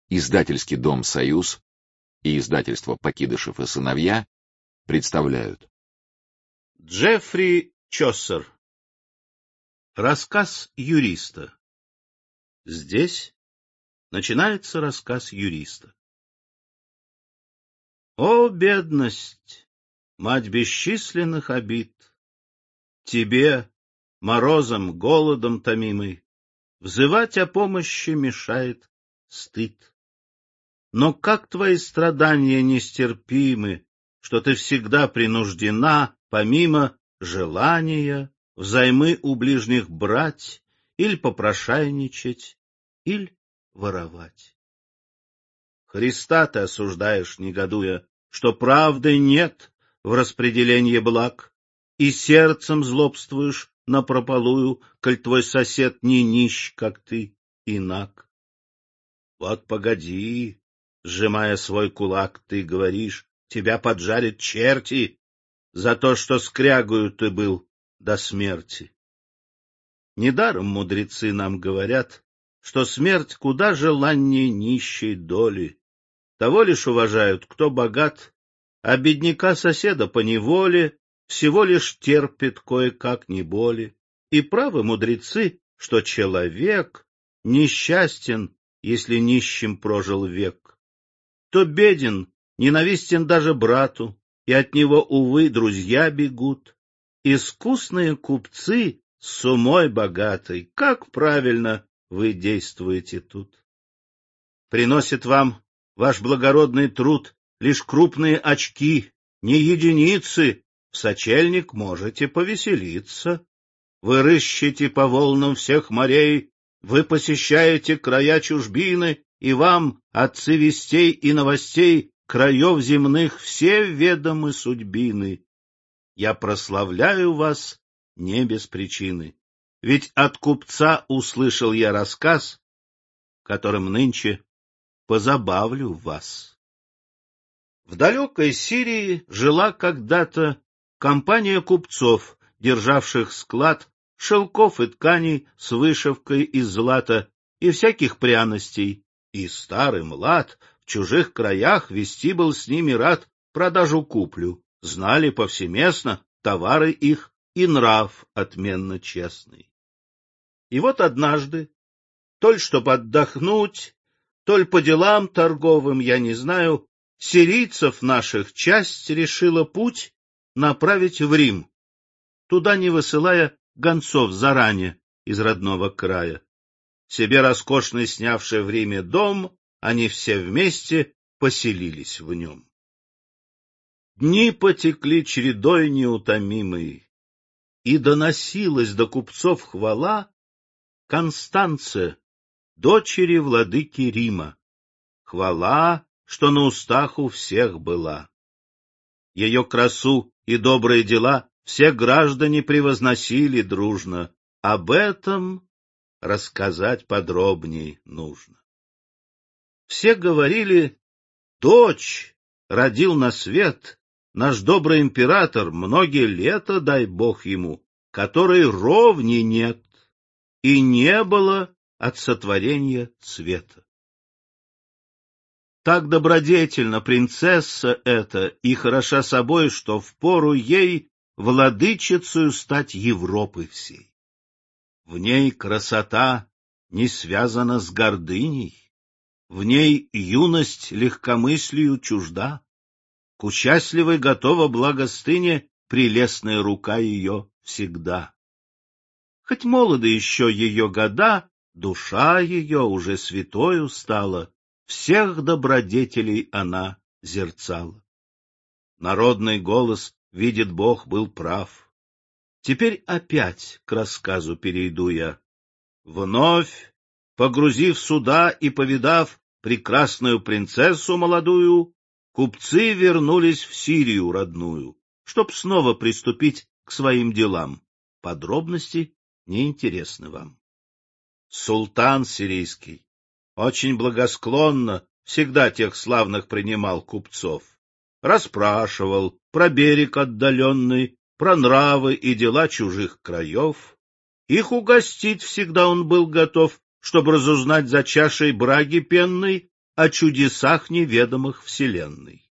Издательский дом «Союз» и издательство «Покидышев и сыновья» представляют. Джеффри Чосер. Рассказ юриста. Здесь начинается рассказ юриста. О, бедность, мать бесчисленных обид! Тебе, морозом, голодом томимый, взывать о помощи мешает стыд. Но как твои страдания нестерпимы, что ты всегда принуждена, помимо желания, взаймы у ближних брать, или попрошайничать, или воровать. Христа ты осуждаешь, негодуя, что правды нет в распределении благ, и сердцем злобствуешь напропалую, коль твой сосед не нищ, как ты, и наг. Вот погоди, сжимая свой кулак, ты говоришь, тебя поджарят черти за то, что скрягою ты был до смерти. Недаром мудрецы нам говорят, что смерть куда желаннее нищей доли. Того лишь уважают, кто богат, а бедняка соседа поневоле всего лишь терпит кое-как не боли. И правы мудрецы, что человек несчастен, если нищим прожил век. Кто беден, ненавистен даже брату, и от него, увы, друзья бегут. Искусные купцы с умой богатой, как правильно вы действуете тут. Приносит вам ваш благородный труд лишь крупные очки, не единицы, в сочельник можете повеселиться. Вы рыщете по волнам всех морей, вы посещаете края чужбины, и вам, отцы вестей и новостей, краев земных все ведомы судьбины. Я прославляю вас не без причины, ведь от купца услышал я рассказ, которым нынче позабавлю вас. В далекой Сирии жила когда-то компания купцов, державших склад шелков и тканей с вышивкой из злата и всяких пряностей, и старый млад в чужих краях вести был с ними рад продажу куплю, знали повсеместно товары их и нрав отменно честный. И вот однажды, толь чтоб отдохнуть, толь по делам торговым, я не знаю, сирийцев наших часть решила путь направить в Рим, туда не высылая гонцов заранее из родного края. Себе роскошный снявший в Риме дом, они все вместе поселились в нем. Дни потекли чередой неутомимой, и доносилась до купцов хвала Констанце, дочери владыки Рима, хвала, что на устах у всех была. Ее красу и добрые дела все граждане превозносили дружно, об этом рассказать подробней нужно. Все говорили: дочь родил на свет наш добрый император, многие лета, дай бог ему, которой ровни нет, и не было от сотворения света. Так добродетельна принцесса эта и хороша собой, что впору ей владычицею стать Европы всей. В ней красота не связана с гордыней, в ней юность легкомыслию чужда, к участливой готова благостыне прелестная рука ее всегда. Хоть молоды еще ее года, душа ее уже святою стала, всех добродетелей она зерцала. Народный голос, видит Бог, был прав. Теперь опять к рассказу перейду я. Вновь, погрузив суда и повидав прекрасную принцессу молодую, купцы вернулись в Сирию родную, чтоб снова приступить к своим делам. Подробности неинтересны вам. Султан сирийский очень благосклонно всегда тех славных принимал купцов. Расспрашивал про берег отдаленный, про нравы и дела чужих краев. Их угостить всегда он был готов, чтобы разузнать за чашей браги пенной о чудесах неведомых вселенной.